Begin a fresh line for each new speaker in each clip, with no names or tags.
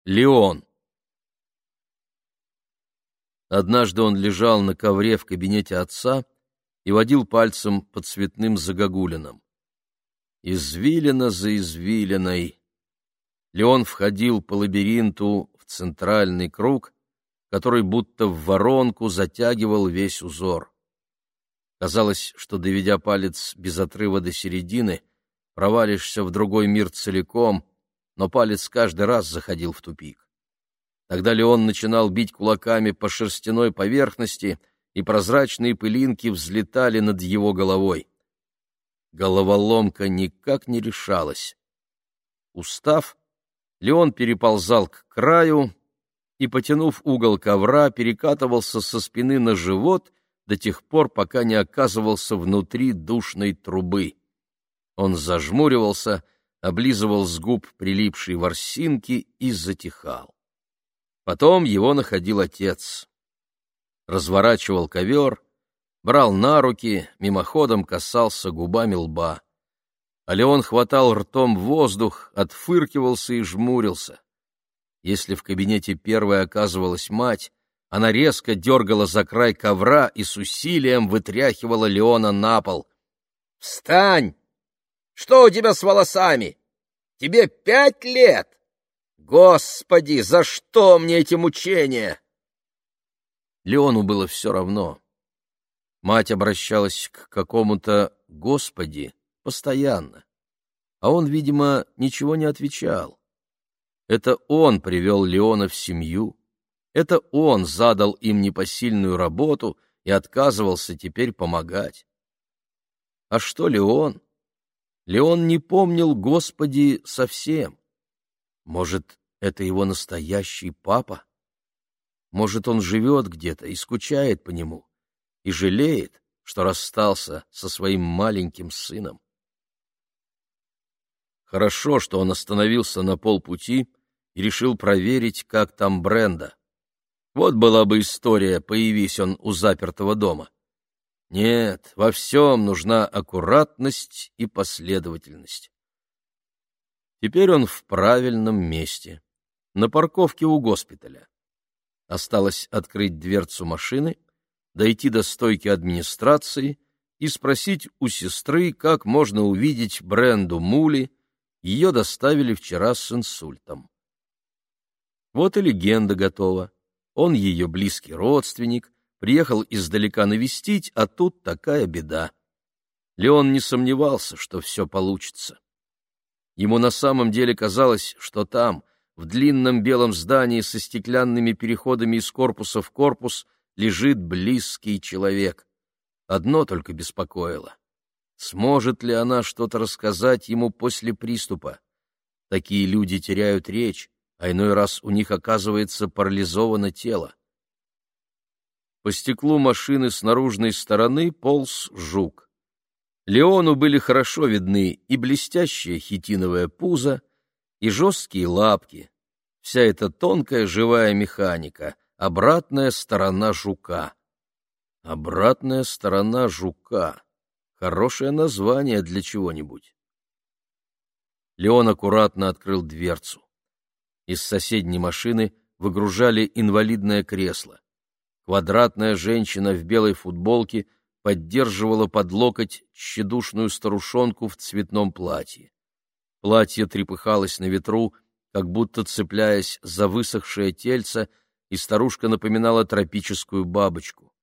Леон. Однажды он лежал на ковре в кабинете отца и водил пальцем по цветным загогулинам. Извилина за извилиной. Леон входил по лабиринту в центральный круг, который будто в воронку затягивал весь узор. Казалось, что, доведя палец без отрыва до середины, провалишься в другой мир целиком, но палец каждый раз заходил в тупик. Тогда Леон начинал бить кулаками по шерстяной поверхности, и прозрачные пылинки взлетали над его головой. Головоломка никак не решалась. Устав, Леон переползал к краю и, потянув угол ковра, перекатывался со спины на живот до тех пор, пока не оказывался внутри душной трубы. Он зажмуривался, облизывал с губ прилипшие ворсинки и затихал. Потом его находил отец. Разворачивал ковер, брал на руки, мимоходом касался губами лба. А Леон хватал ртом воздух, отфыркивался и жмурился. Если в кабинете первой оказывалась мать, она резко дергала за край ковра и с усилием вытряхивала Леона на пол. «Встань! Что у тебя с волосами? Тебе 5 лет! Господи, за что мне эти мучения?» Леону было все равно. Мать обращалась к какому-то «Господи» постоянно, а он, видимо, ничего не отвечал. Это он привел Леона в семью, это он задал им непосильную работу и отказывался теперь помогать. А что Леон? Леон не помнил «Господи» совсем. Может, это его настоящий папа? Может, он живет где-то и скучает по нему, и жалеет, что расстался со своим маленьким сыном. Хорошо, что он остановился на полпути и решил проверить, как там Бренда. Вот была бы история, появись он у запертого дома. Нет, во всем нужна аккуратность и последовательность. Теперь он в правильном месте, на парковке у госпиталя. Осталось открыть дверцу машины, дойти до стойки администрации и спросить у сестры, как можно увидеть Бренду Мули. Ее доставили вчера с инсультом. Вот и легенда готова. Он ее близкий родственник, приехал издалека навестить, а тут такая беда. Леон не сомневался, что все получится. Ему на самом деле казалось, что там, в длинном белом здании со стеклянными переходами из корпуса в корпус, лежит близкий человек. Одно только беспокоило. Сможет ли она что-то рассказать ему после приступа? Такие люди теряют речь, а иной раз у них оказывается парализовано тело. По стеклу машины с наружной стороны полз жук. Леону были хорошо видны и блестящее хитиновое пузо, и жесткие лапки. Вся эта тонкая живая механика, обратная сторона жука. Обратная сторона жука. Хорошее название для чего-нибудь. Леон аккуратно открыл дверцу. Из соседней машины выгружали инвалидное кресло. Квадратная женщина в белой футболке поддерживала под локоть тщедушную старушонку в цветном платье. Платье трепыхалось на ветру, как будто цепляясь за высохшее тельце, и старушка напоминала тропическую бабочку.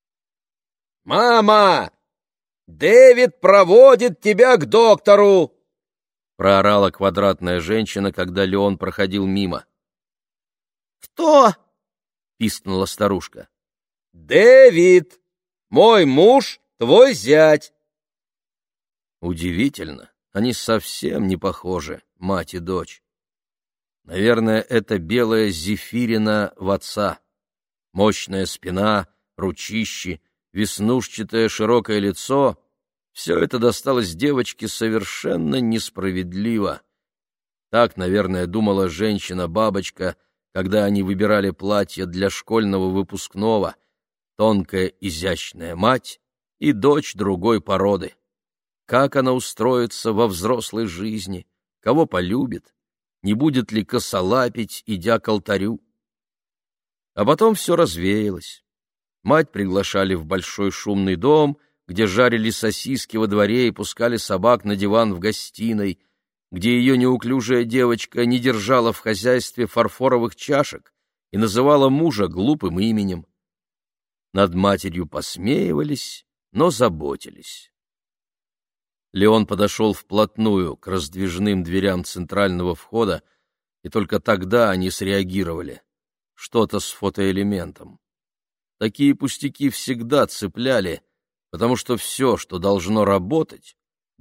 «Мама! Дэвид проводит тебя к доктору!» — проорала квадратная женщина, когда Леон проходил мимо. «Кто?» — пискнула старушка. «Дэвид! Мой муж, твой зять!» Удивительно, они совсем не похожи, мать и дочь. Наверное, это белая Зефирина в отца. Мощная спина, ручищи, веснушчатое широкое лицо — все это досталось девочке совершенно несправедливо. Так, наверное, думала женщина-бабочка, когда они выбирали платье для школьного выпускного, тонкая изящная мать и дочь другой породы. Как она устроится во взрослой жизни, кого полюбит, не будет ли косолапить, идя к алтарю. А потом все развеялось. Мать приглашали в большой шумный дом, где жарили сосиски во дворе и пускали собак на диван в гостиной, где ее неуклюжая девочка не держала в хозяйстве фарфоровых чашек и называла мужа глупым именем. Над матерью посмеивались, но заботились. Леон подошел вплотную к раздвижным дверям центрального входа, и только тогда они среагировали. Что-то с фотоэлементом. Такие пустяки всегда цепляли, потому что все, что должно работать,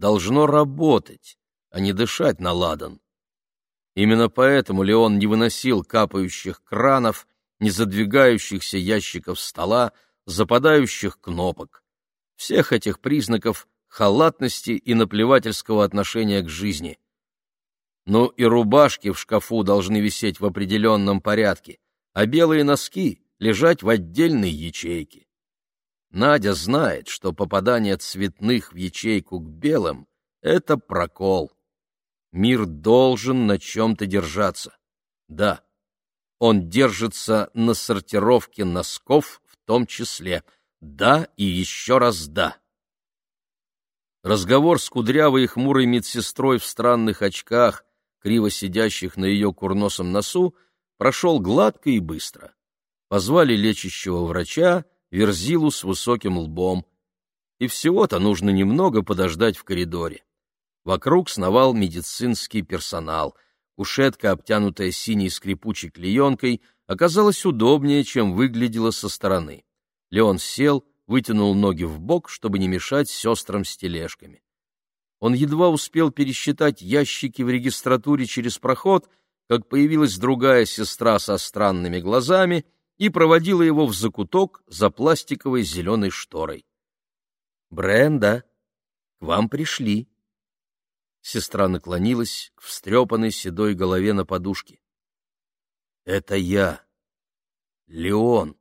а не дышать на ладан. Именно поэтому Леон не выносил капающих кранов, не задвигающихся ящиков стола, западающих кнопок. Всех этих признаков халатности и наплевательского отношения к жизни. Ну и рубашки в шкафу должны висеть в определенном порядке, а белые носки лежать в отдельной ячейке. Надя знает, что попадание цветных в ячейку к белым — это прокол. Мир должен на чем-то держаться. Да, он держится на сортировке носков в том числе. Да и еще раз да. Разговор с кудрявой и хмурой медсестрой в странных очках, криво сидящих на ее курносом носу, прошел гладко и быстро. Позвали лечащего врача, Верзилу с высоким лбом. И всего-то нужно немного подождать в коридоре. Вокруг сновал медицинский персонал. Кушетка, обтянутая синей скрипучей клеенкой, оказалась удобнее, чем выглядела со стороны. Леон сел, вытянул ноги в бок, чтобы не мешать сестрам с тележками. Он едва успел пересчитать ящики в регистратуре через проход, как появилась другая сестра со странными глазами и проводила его в закуток за пластиковой зеленой шторой. «Бренда, к вам пришли». Сестра наклонилась к встрепанной седой голове на подушке. «Это я, Леон».